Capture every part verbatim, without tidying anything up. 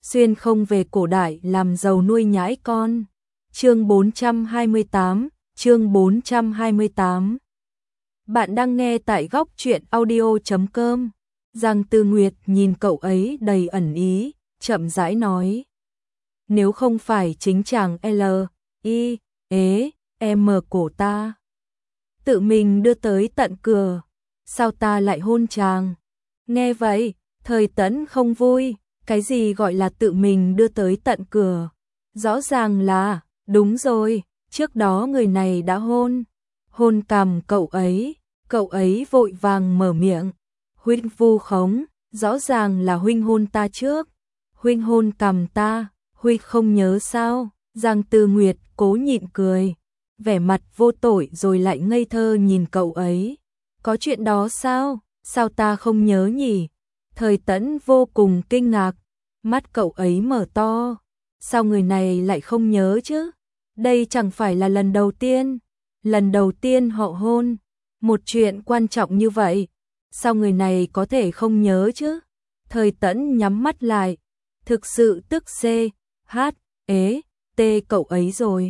xuyên không về cổ đại làm giàu nuôi nhãi con. Chương bốn trăm hai mươi tám, chương bốn trăm hai mươi tám. Bạn đang nghe tại góc truyện audio chấm com. Giang Tư Nguyệt nhìn cậu ấy đầy ẩn ý, chậm rãi nói. Nếu không phải chính chàng L, I, ế, M cổ ta tự mình đưa tới tận cửa, sao ta lại hôn chàng? Nghe vậy, Thời Tẫn không vui, cái gì gọi là tự mình đưa tới tận cửa? Rõ ràng là, đúng rồi, trước đó người này đã hôn, hôn cằm cậu ấy, cậu ấy vội vàng mở miệng. Huynh vu khống, rõ ràng là huynh hôn ta trước, huynh hôn cằm ta, huynh không nhớ sao? Giang Tư Nguyệt cố nhịn cười, vẻ mặt vô tội rồi lại ngây thơ nhìn cậu ấy. Có chuyện đó sao? Sao ta không nhớ nhỉ? Thời Tẫn vô cùng kinh ngạc, mắt cậu ấy mở to. Sao người này lại không nhớ chứ? Đây chẳng phải là lần đầu tiên, lần đầu tiên họ hôn, một chuyện quan trọng như vậy, sao người này có thể không nhớ chứ? Thời Tẫn nhắm mắt lại, thực sự tức C, H, ế, T cậu ấy rồi.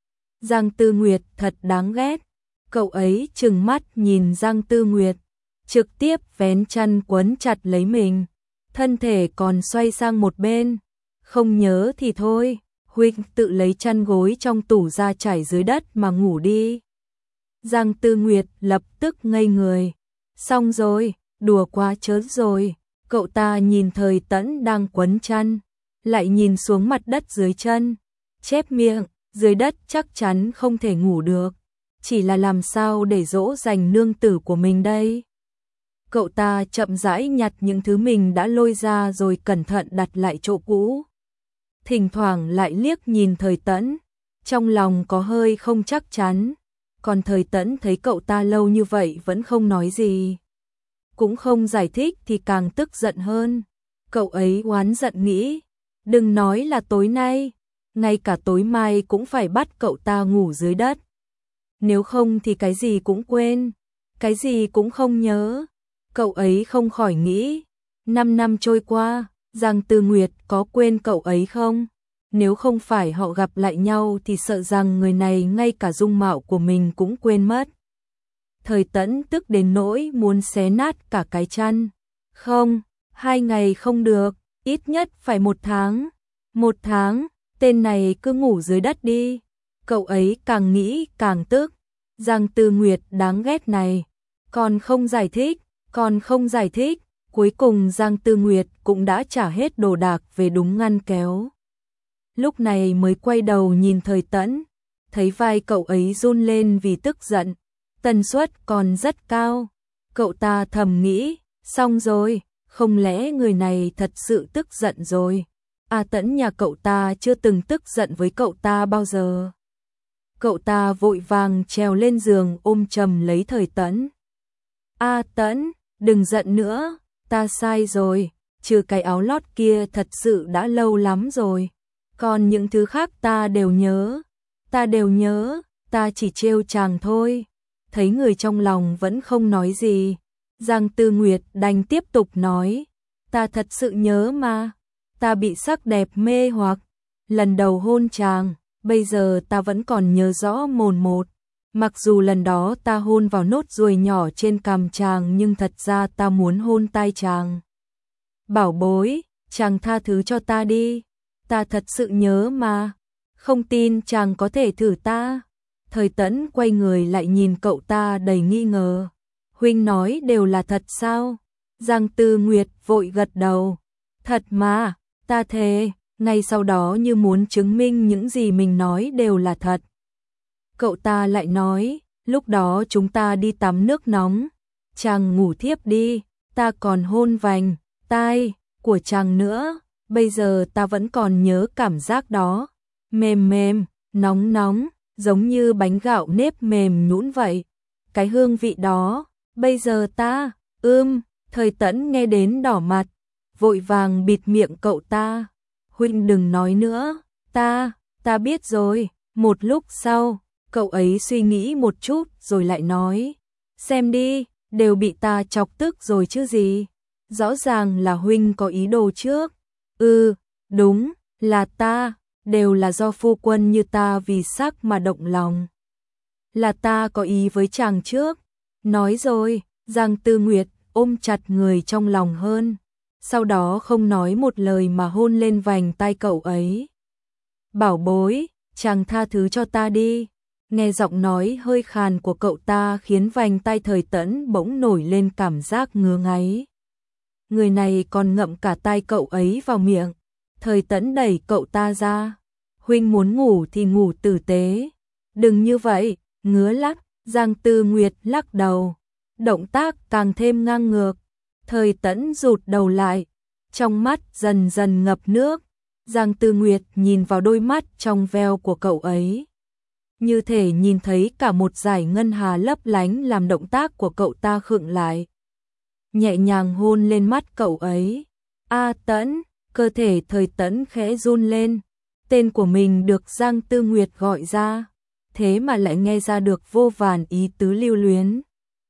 Giang Tư Nguyệt thật đáng ghét, cậu ấy trừng mắt nhìn Giang Tư Nguyệt, trực tiếp vén chăn quấn chặt lấy mình, thân thể còn xoay sang một bên. Không nhớ thì thôi, huynh tự lấy chăn gối trong tủ ra trải dưới đất mà ngủ đi. Giang Tư Nguyệt lập tức ngây người, xong rồi, đùa quá chớn rồi. Cậu ta nhìn Thời Tẫn đang quấn chăn, lại nhìn xuống mặt đất dưới chân, chép miệng, dưới đất chắc chắn không thể ngủ được, chỉ là làm sao để dỗ dành nương tử của mình đây. Cậu ta chậm rãi nhặt những thứ mình đã lôi ra rồi cẩn thận đặt lại chỗ cũ. Thỉnh thoảng lại liếc nhìn Thời Tẫn, trong lòng có hơi không chắc chắn, còn Thời Tẫn thấy cậu ta lâu như vậy vẫn không nói gì, cũng không giải thích thì càng tức giận hơn. Cậu ấy oán giận nghĩ, đừng nói là tối nay, ngay cả tối mai cũng phải bắt cậu ta ngủ dưới đất. Nếu không thì cái gì cũng quên, cái gì cũng không nhớ. Cậu ấy không khỏi nghĩ, năm năm trôi qua, Giang Tư Nguyệt có quên cậu ấy không? Nếu không phải họ gặp lại nhau thì sợ rằng người này ngay cả dung mạo của mình cũng quên mất. Thời Tẫn tức đến nỗi muốn xé nát cả cái chăn. Không, hai ngày không được, ít nhất phải một tháng. Một tháng, tên này cứ ngủ dưới đất đi. Cậu ấy càng nghĩ càng tức. Giang Tư Nguyệt đáng ghét này, còn không giải thích, còn không giải thích. Cuối cùng Giang Tư Nguyệt cũng đã trả hết đồ đạc về đúng ngăn kéo. Lúc này mới quay đầu nhìn Thời Tẫn, thấy vai cậu ấy run lên vì tức giận, tần suất còn rất cao. Cậu ta thầm nghĩ, xong rồi, không lẽ người này thật sự tức giận rồi? À, Tẫn nhà cậu ta chưa từng tức giận với cậu ta bao giờ. Cậu ta vội vàng trèo lên giường ôm chầm lấy Thời Tẫn. À Tẫn, đừng giận nữa, ta sai rồi, trừ cái áo lót kia thật sự đã lâu lắm rồi. Còn những thứ khác ta đều nhớ, ta đều nhớ, ta chỉ trêu chàng thôi. Thấy người trong lòng vẫn không nói gì, Giang Tư Nguyệt đành tiếp tục nói, ta thật sự nhớ mà, ta bị sắc đẹp mê hoặc, lần đầu hôn chàng, bây giờ ta vẫn còn nhớ rõ mồn một. Mặc dù lần đó ta hôn vào nốt ruồi nhỏ trên cằm chàng nhưng thật ra ta muốn hôn tai chàng. Bảo bối, chàng tha thứ cho ta đi, ta thật sự nhớ mà, không tin chàng có thể thử ta. Thời Tẫn quay người lại nhìn cậu ta đầy nghi ngờ. Huynh nói đều là thật sao? Giang Tư Nguyệt vội gật đầu. Thật mà, ta thề. Ngay sau đó như muốn chứng minh những gì mình nói đều là thật. Cậu ta lại nói, lúc đó chúng ta đi tắm nước nóng, chàng ngủ thiếp đi, ta còn hôn vành, tai của chàng nữa, bây giờ ta vẫn còn nhớ cảm giác đó, mềm mềm, nóng nóng, giống như bánh gạo nếp mềm nhũn vậy. Cái hương vị đó, bây giờ ta, ưm, Thời Tẫn nghe đến đỏ mặt, vội vàng bịt miệng cậu ta. Huynh đừng nói nữa, ta, ta biết rồi. Một lúc sau, cậu ấy suy nghĩ một chút rồi lại nói, xem đi, đều bị ta chọc tức rồi chứ gì. Rõ ràng là huynh có ý đồ trước. Ừ, Đúng, là ta, đều là do phu quân như ta vì sắc mà động lòng. Là ta có ý với chàng trước. Nói rồi, Giang Tư Nguyệt ôm chặt người trong lòng hơn, sau đó không nói một lời mà hôn lên vành tai cậu ấy. Bảo bối, chàng tha thứ cho ta đi. Nghe giọng nói hơi khàn của cậu ta khiến vành tai Thời Tẫn bỗng nổi lên cảm giác ngứa ngáy. Người này còn ngậm cả tai cậu ấy vào miệng. Thời Tẫn đẩy cậu ta ra. Huynh muốn ngủ thì ngủ tử tế. Đừng như vậy, ngứa lắc. Giang Tư Nguyệt lắc đầu. Động tác càng thêm ngang ngược. Thời Tẫn rụt đầu lại. Trong mắt dần dần ngập nước. Giang Tư Nguyệt nhìn vào đôi mắt trong veo của cậu ấy. Như thể nhìn thấy cả một dải ngân hà lấp lánh làm động tác của cậu ta khựng lại. Nhẹ nhàng hôn lên mắt cậu ấy. A Tẫn, cơ thể Thời Tẫn khẽ run lên. Tên của mình được Giang Tư Nguyệt gọi ra, thế mà lại nghe ra được vô vàn ý tứ lưu luyến.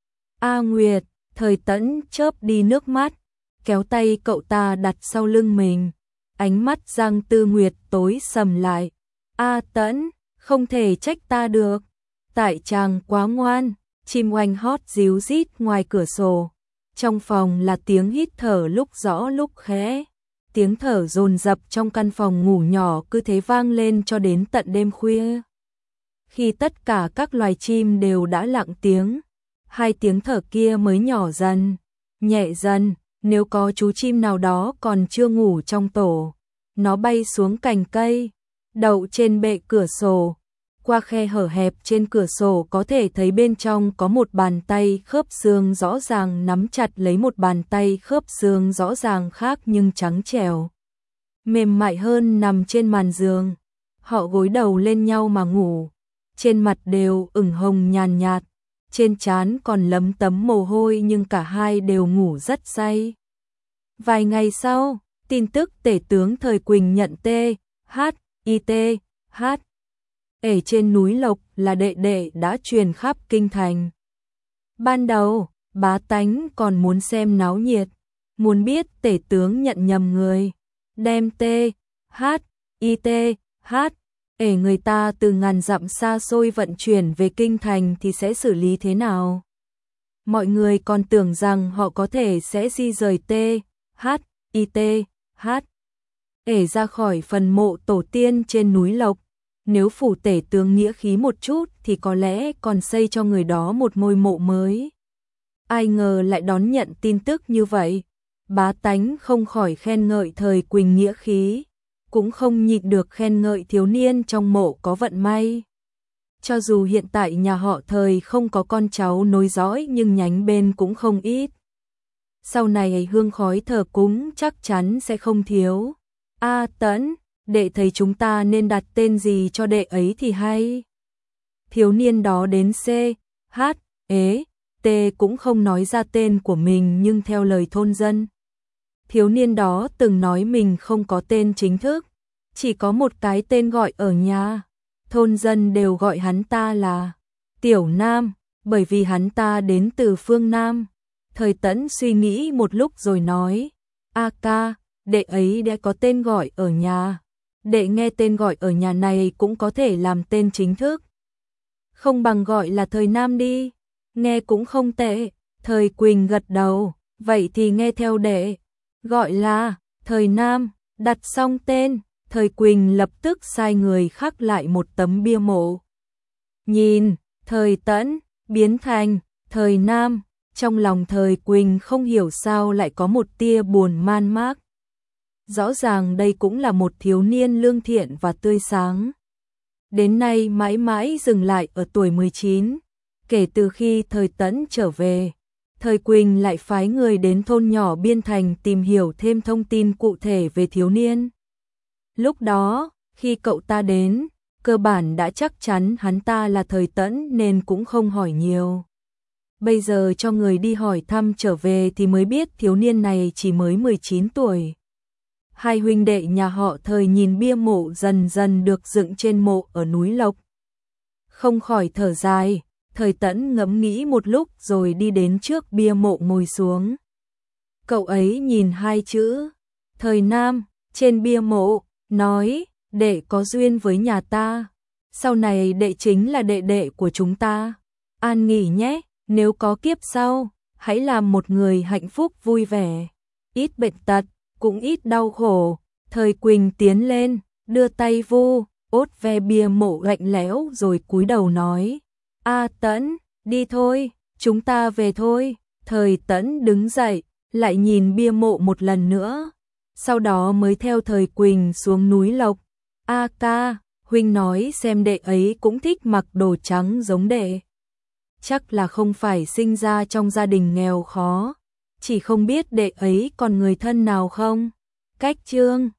A Nguyệt, Thời Tẫn chớp đi nước mắt, kéo tay cậu ta đặt sau lưng mình. Ánh mắt Giang Tư Nguyệt tối sầm lại. A Tẫn, không thể trách ta được. Tại chàng quá ngoan. Chim oanh hót ríu rít ngoài cửa sổ. Trong phòng là tiếng hít thở lúc rõ lúc khẽ. Tiếng thở dồn dập trong căn phòng ngủ nhỏ cứ thế vang lên cho đến tận đêm khuya. Khi tất cả các loài chim đều đã lặng tiếng, hai tiếng thở kia mới nhỏ dần, nhẹ dần. Nếu có chú chim nào đó còn chưa ngủ trong tổ, nó bay xuống cành cây, đậu trên bệ cửa sổ. Qua khe hở hẹp trên cửa sổ có thể thấy bên trong có một bàn tay khớp xương rõ ràng nắm chặt lấy một bàn tay khớp xương rõ ràng khác nhưng trắng trẻo, mềm mại hơn nằm trên màn giường. Họ gối đầu lên nhau mà ngủ, trên mặt đều ửng hồng nhàn nhạt, trên trán còn lấm tấm mồ hôi nhưng cả hai đều ngủ rất say. Vài ngày sau, tin tức tể tướng Thời Quỳnh nhận T H I T H ở trên núi Lộc là đệ đệ đã truyền khắp kinh thành. Ban đầu, bá tánh còn muốn xem náo nhiệt, muốn biết tể tướng nhận nhầm người, đem T H I T H ở người ta từ ngàn dặm xa xôi vận chuyển về kinh thành thì sẽ xử lý thế nào. Mọi người còn tưởng rằng họ có thể sẽ di rời T H I T H ở ra khỏi phần mộ tổ tiên trên núi Lộc. Nếu phủ tể tướng nghĩa khí một chút thì có lẽ còn xây cho người đó một ngôi mộ mới. Ai ngờ lại đón nhận tin tức như vậy. Bá tánh không khỏi khen ngợi Thời Quỳnh nghĩa khí, cũng không nhịn được khen ngợi thiếu niên trong mộ có vận may. Cho dù hiện tại nhà họ Thời không có con cháu nối dõi nhưng nhánh bên cũng không ít. Sau này hương khói thờ cúng chắc chắn sẽ không thiếu. A Tẫn, đệ thấy chúng ta nên đặt tên gì cho đệ ấy thì hay. Thiếu niên đó đến C, H, ế, T cũng không nói ra tên của mình nhưng theo lời thôn dân. Thiếu niên đó từng nói mình không có tên chính thức, chỉ có một cái tên gọi ở nhà. Thôn dân đều gọi hắn ta là Tiểu Nam, bởi vì hắn ta đến từ phương Nam. Thời Tẫn suy nghĩ một lúc rồi nói, A ca, đệ ấy đã có tên gọi ở nhà. Đệ nghe tên gọi ở nhà này cũng có thể làm tên chính thức. Không bằng gọi là Thời Nam đi, nghe cũng không tệ. Thời Quỳnh gật đầu, vậy thì nghe theo đệ, gọi là Thời Nam. Đặt xong tên, Thời Quỳnh lập tức sai người khắc lại một tấm bia mộ. Nhìn, Thời Tẫn biến thành Thời Nam, trong lòng Thời Quỳnh không hiểu sao lại có một tia buồn man mác. Rõ ràng đây cũng là một thiếu niên lương thiện và tươi sáng. Đến nay mãi mãi dừng lại ở tuổi mười chín. Kể từ khi Thời Tẫn trở về, Thời Quỳnh lại phái người đến thôn nhỏ biên thành tìm hiểu thêm thông tin cụ thể về thiếu niên. Lúc đó, khi cậu ta đến, cơ bản đã chắc chắn hắn ta là Thời Tẫn nên cũng không hỏi nhiều. Bây giờ cho người đi hỏi thăm trở về thì mới biết thiếu niên này chỉ mới mười chín tuổi. Hai huynh đệ nhà họ Thời nhìn bia mộ dần dần được dựng trên mộ ở núi Lộc, không khỏi thở dài. Thời Tẫn ngẫm nghĩ một lúc rồi đi đến trước bia mộ ngồi xuống. Cậu ấy nhìn hai chữ Thời Nam, trên bia mộ, nói, đệ có duyên với nhà ta, sau này đệ chính là đệ đệ của chúng ta. An nghỉ nhé, nếu có kiếp sau, hãy làm một người hạnh phúc vui vẻ, ít bệnh tật, cũng ít đau khổ. Thời Quỳnh tiến lên, đưa tay vu, ốt ve bia mộ lạnh lẽo rồi cúi đầu nói, A Tẫn, đi thôi, chúng ta về thôi. Thời Tẫn đứng dậy, lại nhìn bia mộ một lần nữa, sau đó mới theo Thời Quỳnh xuống núi Lộc. A ca, huynh nói xem đệ ấy cũng thích mặc đồ trắng giống đệ. Chắc là không phải sinh ra trong gia đình nghèo khó, chỉ không biết đệ ấy còn người thân nào không? Cách chương